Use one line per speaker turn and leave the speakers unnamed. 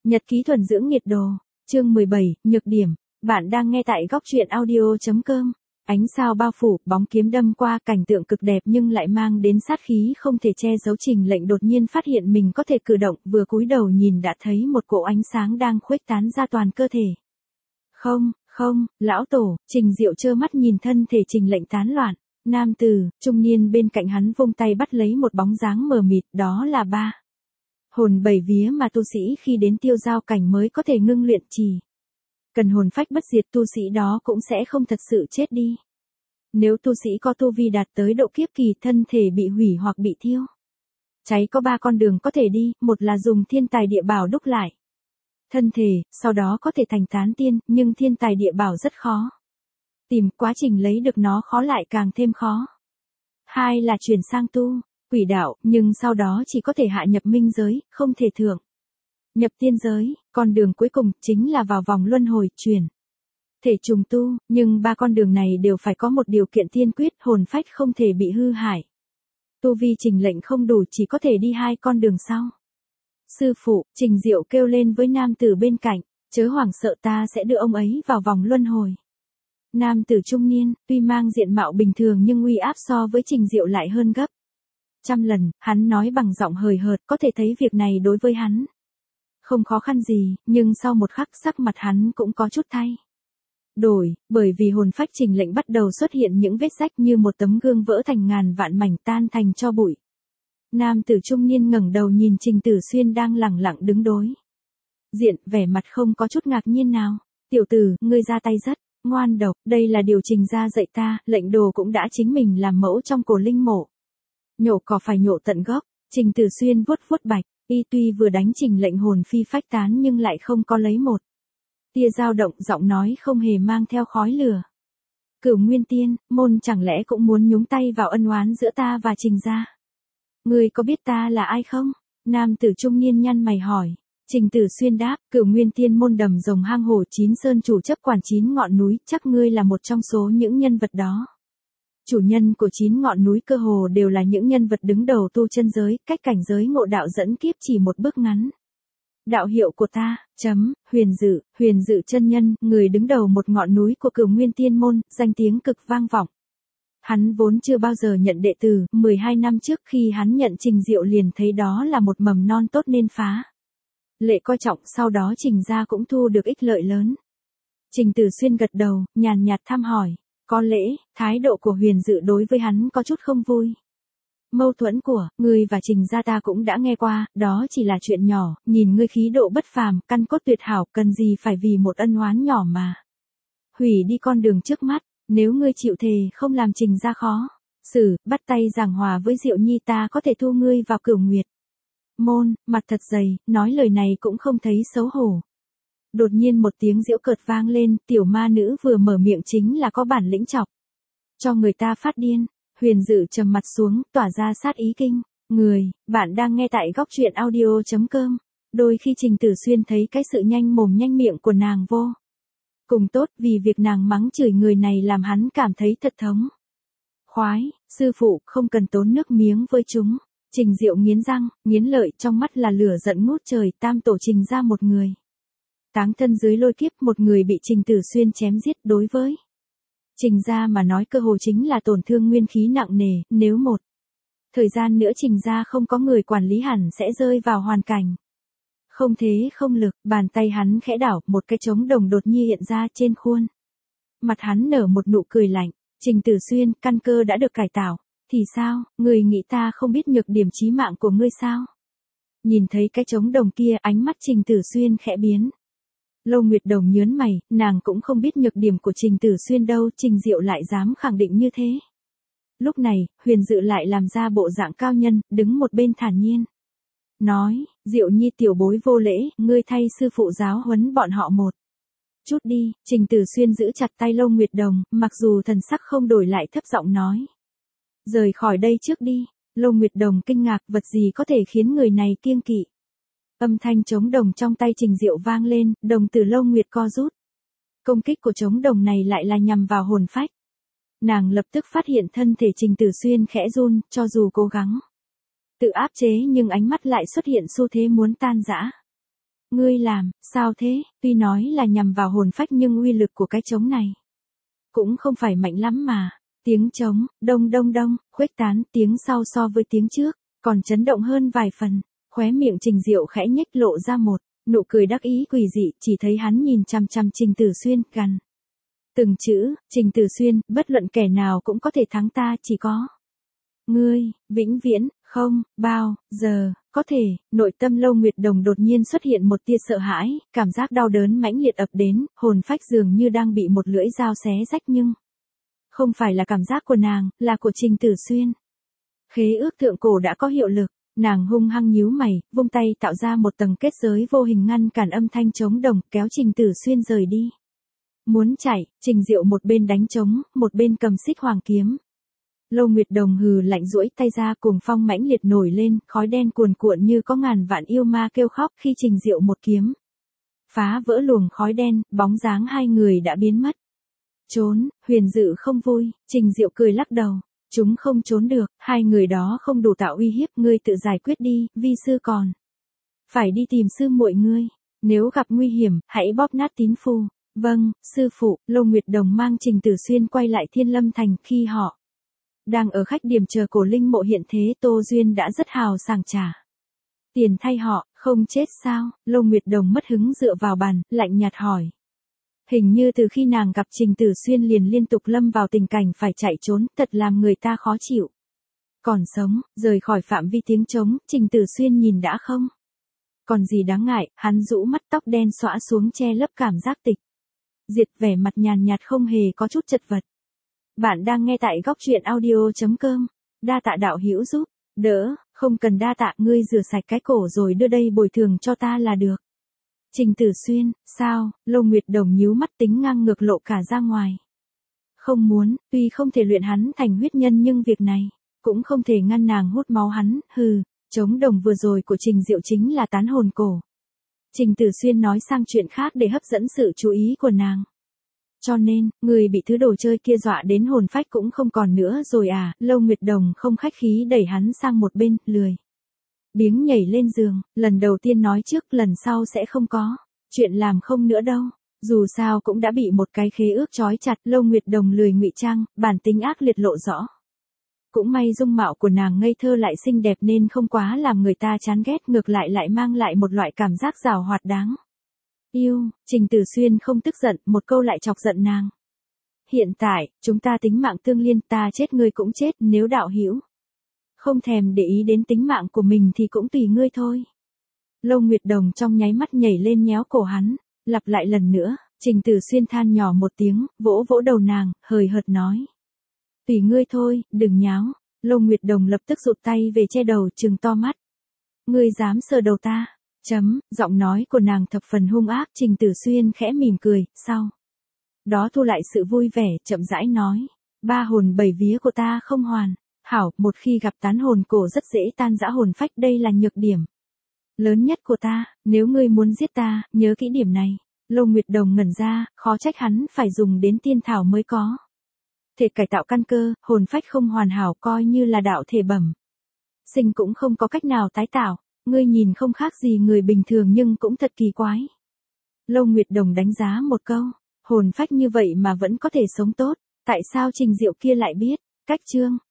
Nhật ký thuần dưỡng nhiệt độ, chương 17, nhược điểm. Bạn đang nghe tại góc truyện audio.com. Ánh sao bao phủ, bóng kiếm đâm qua, cảnh tượng cực đẹp nhưng lại mang đến sát khí không thể che giấu. Trình Lệnh đột nhiên phát hiện mình có thể cử động, vừa cúi đầu nhìn đã thấy một cỗ ánh sáng đang khuếch tán ra toàn cơ thể. Không, lão tổ. Trình Diệu trơ mắt nhìn thân thể Trình Lệnh tán loạn. Nam tử, trung niên bên cạnh hắn vung tay bắt lấy một bóng dáng mờ mịt, đó là ba hồn bảy vía mà tu sĩ khi đến tiêu giao cảnh mới có thể ngưng luyện trì. Cần hồn phách bất diệt, tu sĩ đó cũng sẽ không thật sự chết đi. Nếu tu sĩ có tu vi đạt tới độ kiếp kỳ, thân thể bị hủy hoặc bị thiêu cháy có 3 con đường có thể đi, một là dùng thiên tài địa bảo đúc lại thân thể, sau đó có thể thành tán tiên, nhưng thiên tài địa bảo rất khó tìm, quá trình lấy được nó khó lại càng thêm khó. Hai là chuyển sang tu quỷ đạo, nhưng sau đó chỉ có thể hạ nhập minh giới, không thể thượng nhập tiên giới. Con đường cuối cùng chính là vào vòng luân hồi, chuyển thể trùng tu, nhưng 3 con đường này đều phải có một điều kiện tiên quyết, hồn phách không thể bị hư hại. Tu vi Trình Lệnh không đủ, chỉ có thể đi 2 con đường sau. Sư phụ, Trình Diệu kêu lên với nam tử bên cạnh, chớ hoảng sợ, ta sẽ đưa ông ấy vào vòng luân hồi. Nam tử trung niên, tuy mang diện mạo bình thường nhưng uy áp so với Trình Diệu lại hơn gấp trăm lần. Hắn nói bằng giọng hời hợt, có thể thấy việc này đối với hắn không khó khăn gì, nhưng sau một khắc sắc mặt hắn cũng có chút thay đổi, bởi vì hồn phách Trình Lệnh bắt đầu xuất hiện những vết rách như một tấm gương vỡ thành ngàn vạn mảnh, tan thành tro bụi. Nam tử trung niên ngẩng đầu nhìn Trình Tử Xuyên đang lẳng lặng đứng đối diện, vẻ mặt không có chút ngạc nhiên nào. Tiểu tử, ngươi ra tay rất ngoan độc, đây là điều Trình gia dạy ta, Lệnh đồ cũng đã chính mình làm mẫu trong cổ linh mộ. Nhổ cỏ phải nhổ tận gốc. Trình Tử Xuyên vuốt vuốt bạch y, tuy vừa đánh Trình Lệnh hồn phi phách tán nhưng lại không có lấy một tia dao động, giọng nói không hề mang theo khói lửa. Cửu Nguyên Tiên môn chẳng lẽ cũng muốn nhúng tay vào ân oán giữa ta và Trình gia? Ngươi có biết ta là ai không? Nam tử trung niên nhăn mày hỏi. Trình Tử Xuyên đáp, Cửu Nguyên Tiên môn đầm rồng hang hồ 9 sơn chủ chấp quản 9 ngọn núi, chắc ngươi là một trong số những nhân vật đó. Chủ nhân của 9 ngọn núi cơ hồ đều là những nhân vật đứng đầu tu chân giới, cách cảnh giới ngộ đạo dẫn kiếp chỉ một bước ngắn. Đạo hiệu của ta, Huyền Dự chân nhân, người đứng đầu một ngọn núi của Cửu Nguyên Tiên môn, danh tiếng cực vang vọng. Hắn vốn chưa bao giờ nhận đệ tử, 12 năm trước khi hắn nhận Trình Diệu liền thấy đó là một mầm non tốt nên phá lệ coi trọng, sau đó Trình gia cũng thu được ích lợi lớn. Trình Tử Xuyên gật đầu, nhàn nhạt thăm hỏi. Có lẽ, thái độ của Huyền Dự đối với hắn có chút không vui. Mâu thuẫn của ngươi và Trình gia ta cũng đã nghe qua, đó chỉ là chuyện nhỏ, nhìn ngươi khí độ bất phàm, căn cốt tuyệt hảo, cần gì phải vì một ân oán nhỏ mà hủy đi con đường trước mắt. Nếu ngươi chịu thề không làm Trình gia khó bắt tay giảng hòa với Diệu Nhi, ta có thể thu ngươi vào Cửu Nguyệt môn. Mặt thật dày, nói lời này cũng không thấy xấu hổ. Đột nhiên một tiếng giễu cợt vang lên, tiểu ma nữ vừa mở miệng chính là có bản lĩnh chọc cho người ta phát điên. Huyền Dự trầm mặt xuống, tỏa ra sát ý kinh người. Bạn đang nghe tại góc truyện audio.com. Đôi khi Trình Tử Xuyên thấy cái sự nhanh mồm nhanh miệng của nàng vô cùng tốt, vì việc nàng mắng chửi người này làm hắn cảm thấy thật thống khoái. Sư phụ, không cần tốn nước miếng với chúng. Trình Diệu nghiến răng, nghiến lợi, trong mắt là lửa giận ngút trời. Tam tổ Trình ra một người táng thân dưới lôi kiếp, một người bị Trình Tử Xuyên chém giết, đối với Trình gia mà nói cơ hồ chính là tổn thương nguyên khí nặng nề. Nếu một thời gian nữa Trình gia không có người quản lý hẳn sẽ rơi vào hoàn cảnh không thế không lực. Bàn tay hắn khẽ đảo, một cái trống đồng đột nhiên hiện ra trên khuôn mặt hắn, nở một nụ cười lạnh. Trình Tử Xuyên, căn cơ đã được cải tạo thì sao, người nghĩ ta không biết nhược điểm chí mạng của ngươi sao? Nhìn thấy cái trống đồng kia, ánh mắt Trình Tử Xuyên khẽ biến. Lâu Nguyệt Đồng nhớn mày, nàng cũng không biết nhược điểm của Trình Tử Xuyên đâu, Trình Diệu lại dám khẳng định như thế. Lúc này, Huyền Dự lại làm ra bộ dạng cao nhân, đứng một bên thản nhiên nói, Diệu Nhi tiểu bối vô lễ, ngươi thay sư phụ giáo huấn bọn họ một chút đi. Trình Tử Xuyên giữ chặt tay Lâu Nguyệt Đồng, mặc dù thần sắc không đổi lại thấp giọng nói, rời khỏi đây trước đi. Lâu Nguyệt Đồng kinh ngạc, vật gì có thể khiến người này kiêng kỵ. Âm thanh trống đồng trong tay Trình Diệu vang lên, đồng tử Lâu Nguyệt co rút. Công kích của trống đồng này lại là nhằm vào hồn phách. Nàng lập tức phát hiện thân thể Trình Tử Xuyên khẽ run, cho dù cố gắng tự áp chế nhưng ánh mắt lại xuất hiện xu thế muốn tan rã. Ngươi làm, sao thế, tuy nói là nhằm vào hồn phách nhưng uy lực của cái trống này cũng không phải mạnh lắm mà. Tiếng trống, đông đông đông, khuếch tán tiếng sau so với tiếng trước, còn chấn động hơn vài phần. Khóe miệng Trình Diệu khẽ nhếch lộ ra một nụ cười đắc ý quỷ dị, chỉ thấy hắn nhìn chằm chằm Trình Tử Xuyên, gằn từng chữ, Trình Tử Xuyên, bất luận kẻ nào cũng có thể thắng ta, chỉ có ngươi, vĩnh viễn, không, bao, giờ, có thể. Nội tâm Lâu Nguyệt Đồng đột nhiên xuất hiện một tia sợ hãi, cảm giác đau đớn mãnh liệt ập đến, hồn phách dường như đang bị một lưỡi dao xé rách nhưng không phải là cảm giác của nàng, là của Trình Tử Xuyên. Khế ước thượng cổ đã có hiệu lực, nàng hung hăng nhíu mày, vung tay tạo ra một tầng kết giới vô hình ngăn cản âm thanh trống đồng, kéo Trình Tử Xuyên rời đi. Muốn chạy, Trình Diệu một bên đánh trống, một bên cầm xích hoàng kiếm. Lâu Nguyệt Đồng hừ lạnh duỗi tay ra, cuồng phong mãnh liệt nổi lên, khói đen cuồn cuộn như có ngàn vạn yêu ma kêu khóc khi Trình Diệu một kiếm phá vỡ luồng khói đen, bóng dáng hai người đã biến mất. Trốn, Huyền Dự không vui, Trình Diệu cười lắc đầu. Chúng không trốn được, hai người đó không đủ tạo uy hiếp, ngươi tự giải quyết đi, vi sư còn phải đi tìm sư muội ngươi. Nếu gặp nguy hiểm, hãy bóp nát tín phù. Vâng, sư phụ. Lâu Nguyệt Đồng mang Trình Tử Xuyên quay lại Thiên Lâm Thành. Khi họ đang ở khách điểm chờ cổ linh mộ hiện thế, Tô Duyên đã rất hào sảng trả tiền thay họ. Không chết sao? Lâu Nguyệt Đồng mất hứng dựa vào bàn, lạnh nhạt hỏi. Hình như từ khi nàng gặp Trình Tử Xuyên liền liên tục lâm vào tình cảnh phải chạy trốn, thật làm người ta khó chịu. Còn sống, rời khỏi phạm vi tiếng trống, Trình Tử Xuyên nhìn đã không còn gì đáng ngại, hắn rũ mắt, tóc đen xõa xuống che lấp cảm giác tịch diệt, vẻ mặt nhàn nhạt không hề có chút chật vật. Bạn đang nghe tại góc truyện audio.com. Đa tạ đạo hữu giúp đỡ. Không cần đa tạ, ngươi rửa sạch cái cổ rồi đưa đây bồi thường cho ta là được. Trình Tử Xuyên, sao? Lâu Nguyệt Đồng nhíu mắt, tính ngang ngược lộ cả ra ngoài. Không muốn, tuy không thể luyện hắn thành huyết nhân nhưng việc này cũng không thể ngăn nàng hút máu hắn. Hừ, trống đồng vừa rồi của Trình Diệu chính là tán hồn cổ. Trình Tử Xuyên nói sang chuyện khác để hấp dẫn sự chú ý của nàng. Cho nên, người bị thứ đồ chơi kia dọa đến hồn phách cũng không còn nữa rồi à? Lâu Nguyệt Đồng không khách khí đẩy hắn sang một bên, lười biếng nhảy lên giường. Lần đầu tiên nói trước, lần sau sẽ không có chuyện làm không nữa đâu. Dù sao cũng đã bị một cái khế ước trói chặt. Lâu Nguyệt Đồng lười ngụy trang, bản tính ác liệt lộ rõ. Cũng may dung mạo của nàng ngây thơ lại xinh đẹp nên không quá làm người ta chán ghét, ngược lại lại mang lại một loại cảm giác giàu hoạt đáng yêu. Trình Tử Xuyên không tức giận, một câu lại chọc giận nàng. Hiện tại, chúng ta tính mạng tương liên, ta chết ngươi cũng chết, nếu đạo hữu không thèm để ý đến tính mạng của mình thì cũng tùy ngươi thôi. Lâu Nguyệt Đồng trong nháy mắt nhảy lên nhéo cổ hắn, lặp lại lần nữa. Trình Tử Xuyên than nhỏ một tiếng, vỗ vỗ đầu nàng, hời hợt nói. Tùy ngươi thôi, đừng nháo. Lâu Nguyệt Đồng lập tức rụt tay về che đầu, trừng to mắt. Ngươi dám sờ đầu ta? Giọng nói của nàng thập phần hung ác. Trình Tử Xuyên khẽ mỉm cười, sau đó thu lại sự vui vẻ, chậm rãi nói. Ba hồn bảy vía của ta không hoàn hảo, một khi gặp tán hồn cổ rất dễ tan rã hồn phách, đây là nhược điểm lớn nhất của ta, nếu ngươi muốn giết ta, nhớ kỹ điểm này. Lâu Nguyệt Đồng ngẩn ra, khó trách hắn phải dùng đến tiên thảo mới có thể cải tạo căn cơ, hồn phách không hoàn hảo coi như là đạo thể bẩm sinh cũng không có cách nào tái tạo. Ngươi nhìn không khác gì người bình thường nhưng cũng thật kỳ quái. Lâu Nguyệt Đồng đánh giá một câu, hồn phách như vậy mà vẫn có thể sống tốt, tại sao Trình Diệu kia lại biết cách chương